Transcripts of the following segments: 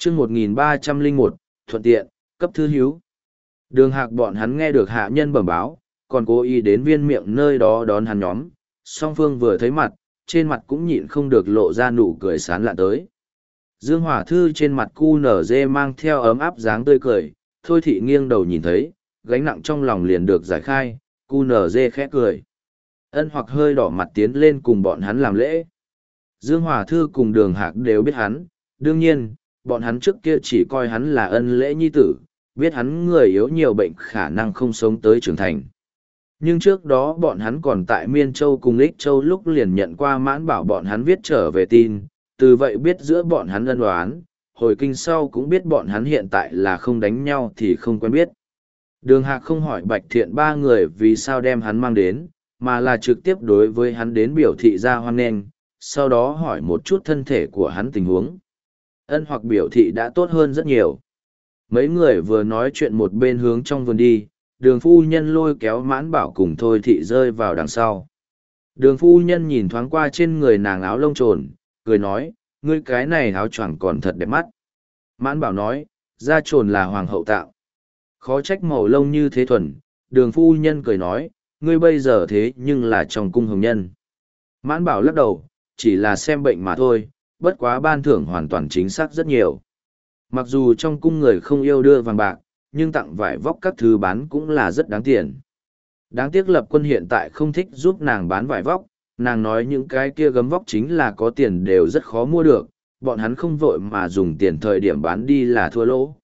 chương 1301, thuận tiện, cấp thư hiếu. Đường Hạc bọn hắn nghe được hạ nhân bẩm báo, còn cố ý đến viên miệng nơi đó đón hắn nhóm. Song phương vừa thấy mặt, trên mặt cũng nhịn không được lộ ra nụ cười sán lạ tới. Dương Hỏa Thư trên mặt cu nở dê mang theo ấm áp dáng tươi cười, Thôi Thị nghiêng đầu nhìn thấy, gánh nặng trong lòng liền được giải khai, cu nở dê khẽ cười. Ân Hoặc hơi đỏ mặt tiến lên cùng bọn hắn làm lễ. Dương Hỏa Thư cùng Đường Hạc đều biết hắn, đương nhiên, bọn hắn trước kia chỉ coi hắn là ân lễ nhi tử, biết hắn người yếu nhiều bệnh khả năng không sống tới trưởng thành. Nhưng trước đó bọn hắn còn tại Miên Châu cùng Ích Châu lúc liền nhận qua Mãn Bảo bọn hắn viết trở về tin, từ vậy biết giữa bọn hắn ân oán, hồi kinh sau cũng biết bọn hắn hiện tại là không đánh nhau thì không quen biết. Đường Hạc không hỏi Bạch Thiện ba người vì sao đem hắn mang đến, mà là trực tiếp đối với hắn đến biểu thị ra hoan nghênh, sau đó hỏi một chút thân thể của hắn tình huống. Ân Hoặc biểu thị đã tốt hơn rất nhiều. Mấy người vừa nói chuyện một bên hướng trong vườn đi, Đường phu nhân lôi kéo Mãn Bảo cùng Thôi Thị rơi vào đằng sau. Đường phu nhân nhìn thoáng qua trên người nàng áo lông trồn, cười nói, ngươi cái này áo choàng còn thật đẹp mắt. Mãn Bảo nói, da trồn là hoàng hậu tạo. Khó trách màu lông như thế thuần. Đường phu nhân cười nói, ngươi bây giờ thế nhưng là trong cung hồng nhân. Mãn Bảo lắc đầu, chỉ là xem bệnh mà thôi, bất quá ban thưởng hoàn toàn chính xác rất nhiều. Mặc dù trong cung người không yêu đưa vàng bạc, nhưng tặng vải vóc các thứ bán cũng là rất đáng tiền. Đáng tiếc Lập Quân hiện tại không thích giúp nàng bán vải vóc, nàng nói những cái kia gấm vóc chính là có tiền đều rất khó mua được, bọn hắn không vội mà dùng tiền thời điểm bán đi là thua lỗ.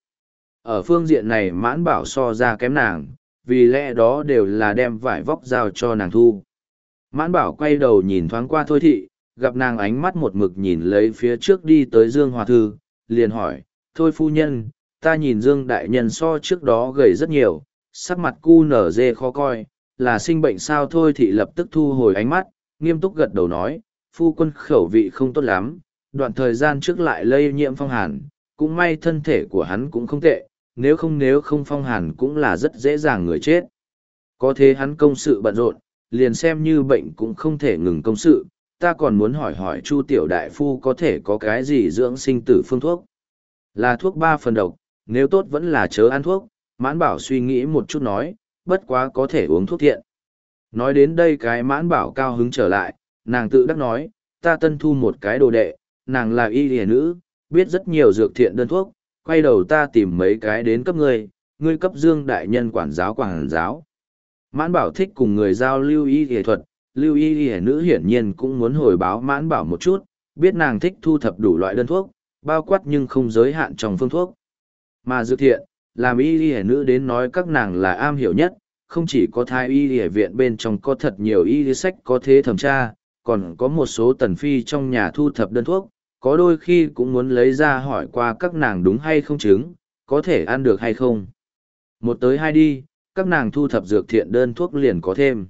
Ở phương diện này Mãn Bảo so ra kém nàng, vì lẽ đó đều là đem vải vóc giao cho nàng thu. Mãn Bảo quay đầu nhìn thoáng qua Thôi Thị, gặp nàng ánh mắt một mực nhìn lấy phía trước đi tới Dương Hòa Thư, liền hỏi, thôi phu nhân, ta nhìn Dương Đại Nhân so trước đó gầy rất nhiều, sắc mặt cu nở dê khó coi, là sinh bệnh sao? Thôi Thị lập tức thu hồi ánh mắt, nghiêm túc gật đầu nói, phu quân khẩu vị không tốt lắm, đoạn thời gian trước lại lây nhiễm phong hàn, cũng may thân thể của hắn cũng không tệ, nếu không phong hàn cũng là rất dễ dàng người chết. Có thế hắn công sự bận rộn, liền xem như bệnh cũng không thể ngừng công sự, ta còn muốn hỏi hỏi Chu tiểu đại phu có thể có cái gì dưỡng sinh tử phương thuốc. Là thuốc 3 phần độc, nếu tốt vẫn là chớ ăn thuốc. Mãn Bảo suy nghĩ một chút nói, bất quá có thể uống thuốc thiện. Nói đến đây cái Mãn Bảo cao hứng trở lại, nàng tự đắc nói, ta tân thu một cái đồ đệ, nàng là y lìa nữ, biết rất nhiều dược thiện đơn thuốc, quay đầu ta tìm mấy cái đến cấp ngươi cấp Dương Đại Nhân quản giáo. Mãn Bảo thích cùng người giao lưu y lìa thuật, lưu y lìa nữ hiển nhiên cũng muốn hồi báo Mãn Bảo một chút, biết nàng thích thu thập đủ loại đơn thuốc, bao quát nhưng không giới hạn trong phương thuốc. Mà dược thiện, làm y y nữ đến nói các nàng là am hiểu nhất, không chỉ có thái y y viện bên trong có thật nhiều y sách có thế thẩm tra, còn có một số tần phi trong nhà thu thập đơn thuốc, có đôi khi cũng muốn lấy ra hỏi qua các nàng đúng hay không chứng, có thể ăn được hay không. Một tới hai đi, các nàng thu thập dược thiện đơn thuốc liền có thêm.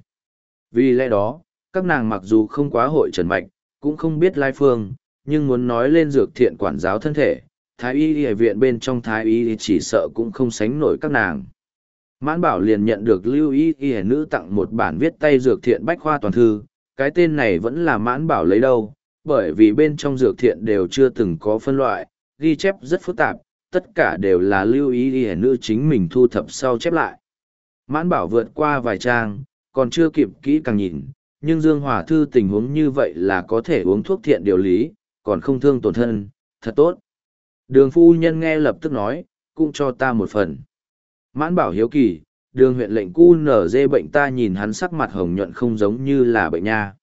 Vì lẽ đó, các nàng mặc dù không quá hội trần mạch, cũng không biết lai phương, nhưng muốn nói lên dược thiện quản giáo thân thể, thái y y viện bên trong thái y chỉ sợ cũng không sánh nổi các nàng. Mãn Bảo liền nhận được lưu y y nữ tặng một bản viết tay dược thiện bách khoa toàn thư, cái tên này vẫn là Mãn Bảo lấy đâu, bởi vì bên trong dược thiện đều chưa từng có phân loại, ghi chép rất phức tạp, tất cả đều là lưu y y nữ chính mình thu thập sau chép lại. Mãn Bảo vượt qua vài trang, còn chưa kịp kỹ càng nhìn, nhưng Dương Hòa Thư tình huống như vậy là có thể uống thuốc thiện điều lý, còn không thương tổn thân, thật tốt. Đường phu nhân nghe lập tức nói, cũng cho ta một phần. Mãn Bảo hiếu kỳ, đường huyện lệnh cu nở dê bệnh ta nhìn hắn sắc mặt hồng nhuận không giống như là bệnh nha.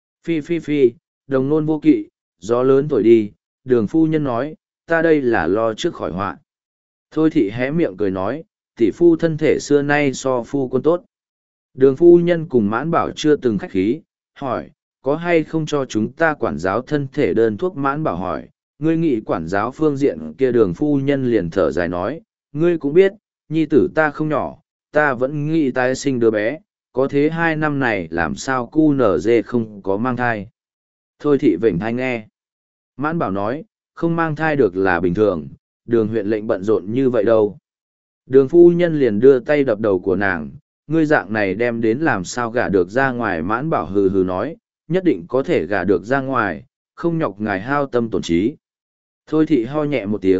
Phi, đồng nôn vô kỵ, gió lớn thổi đi, đường phu nhân nói, ta đây là lo trước khỏi họa. Thôi Thị hé miệng cười nói, tỷ phu thân thể xưa nay so phu quân tốt. Đường phu nhân cùng Mãn Bảo chưa từng khách khí, hỏi, có hay không cho chúng ta quản giáo thân thể đơn thuốc? Mãn Bảo hỏi, ngươi nghĩ quản giáo phương diện kia? Đường phu nhân liền thở dài nói, ngươi cũng biết, nhi tử ta không nhỏ, ta vẫn nghĩ tái sinh đứa bé, có thế 2 năm này làm sao cu nở dê không có mang thai. Thôi Thị vểnh thai nghe. Mãn Bảo nói, không mang thai được là bình thường, đường huyện lệnh bận rộn như vậy đâu. Đường phu nhân liền đưa tay đập đầu của nàng, ngươi dạng này đem đến làm sao gả được ra ngoài? Mãn Bảo hừ hừ nói, nhất định có thể gả được ra ngoài, không nhọc ngài hao tâm tổn trí. Thôi Thị ho nhẹ một tiếng,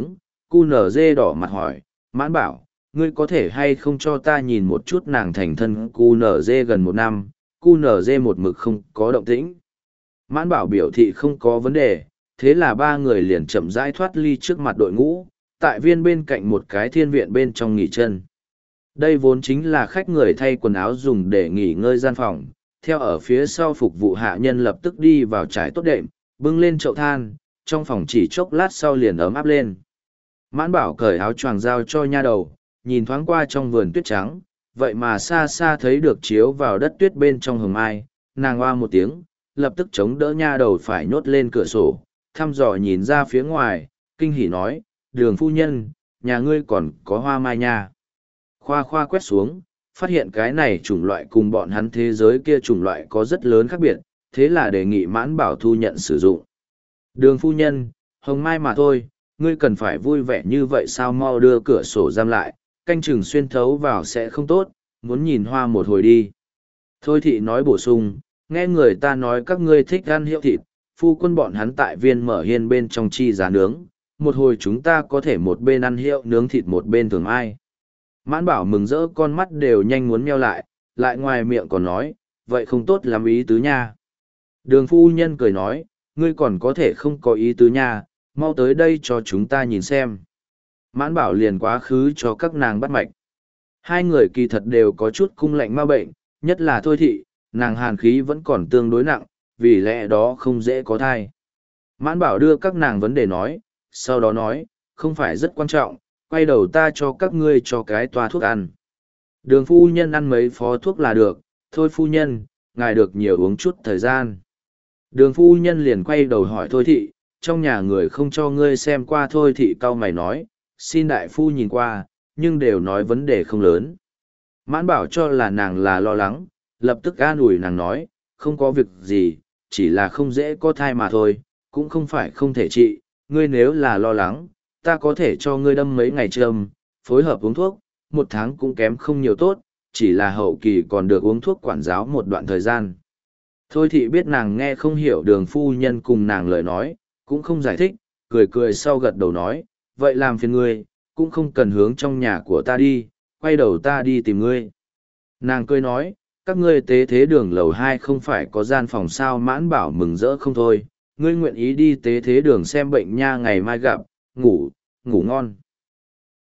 QNZ đỏ mặt hỏi, Mãn Bảo, ngươi có thể hay không cho ta nhìn một chút nàng thành thân QNZ gần 1 năm, QNZ một mực không có động tĩnh. Mãn Bảo biểu thị không có vấn đề, thế là ba người liền chậm rãi thoát ly trước mặt đội ngũ, tại viên bên cạnh một cái thiên viện bên trong nghỉ chân. Đây vốn chính là khách người thay quần áo dùng để nghỉ ngơi gian phòng, theo ở phía sau phục vụ hạ nhân lập tức đi vào trải tốt đệm, bưng lên chậu than, trong phòng chỉ chốc lát sau liền ấm áp lên. Mãn Bảo cởi áo choàng giao cho nha đầu, nhìn thoáng qua trong vườn tuyết trắng, vậy mà xa xa thấy được chiếu vào đất tuyết bên trong hồng mai, nàng oa một tiếng, lập tức chống đỡ nha đầu phải nhốt lên cửa sổ, thăm dò nhìn ra phía ngoài, kinh hỉ nói, Đường phu nhân, nhà ngươi còn có hoa mai nha. Khoa khoa quét xuống, phát hiện cái này chủng loại cùng bọn hắn thế giới kia chủng loại có rất lớn khác biệt, thế là đề nghị Mãn Bảo thu nhận sử dụng. Đường phu nhân, hồng mai mà thôi, ngươi cần phải vui vẻ như vậy sao, mau đưa cửa sổ giam lại, canh chừng xuyên thấu vào sẽ không tốt, muốn nhìn hoa một hồi đi. Thôi thị nói bổ sung, nghe người ta nói các ngươi thích ăn hiệu thịt, phu quân bọn hắn tại viên mở hiên bên trong chi giá nướng, một hồi chúng ta có thể một bên ăn hiệu nướng thịt một bên thường ai. Mãn Bảo mừng rỡ con mắt đều nhanh muốn meo lại ngoài miệng còn nói, vậy không tốt lắm ý tứ nha. Đường phu nhân cười nói, ngươi còn có thể không có ý tứ nha, mau tới đây cho chúng ta nhìn xem. Mãn Bảo liền quá khứ cho các nàng bắt mạch. Hai người kỳ thật đều có chút cung lạnh ma bệnh, nhất là Thôi thị, nàng hàn khí vẫn còn tương đối nặng, vì lẽ đó không dễ có thai. Mãn Bảo đưa các nàng vấn đề nói, sau đó nói, không phải rất quan trọng, quay đầu ta cho các ngươi cho cái toa thuốc ăn. Đường phu nhân ăn mấy phó thuốc là được, thôi phu nhân, ngài được nhiều uống chút thời gian. Đường phu nhân liền quay đầu hỏi Thôi thị, trong nhà người không cho ngươi xem qua. Thôi thị cau mày nói, xin đại phu nhìn qua, nhưng đều nói vấn đề không lớn. Mãn Bảo cho là nàng là lo lắng, lập tức an ủi nàng nói, không có việc gì, chỉ là không dễ có thai mà thôi, cũng không phải không thể trị, ngươi nếu là lo lắng, ta có thể cho ngươi đâm mấy ngày châm, phối hợp uống thuốc, 1 tháng cũng kém không nhiều tốt, chỉ là hậu kỳ còn được uống thuốc quản giáo một đoạn thời gian. Thôi thị biết nàng nghe không hiểu đường phu nhân cùng nàng lời nói, cũng không giải thích, cười cười sau gật đầu nói, vậy làm phiền ngươi, cũng không cần hướng trong nhà của ta đi, quay đầu ta đi tìm ngươi. Nàng cười nói, các ngươi tế thế đường lầu 2 không phải có gian phòng sao. Mãn Bảo mừng rỡ không thôi, ngươi nguyện ý đi tế thế đường xem bệnh nha, ngày mai gặp, ngủ ngon.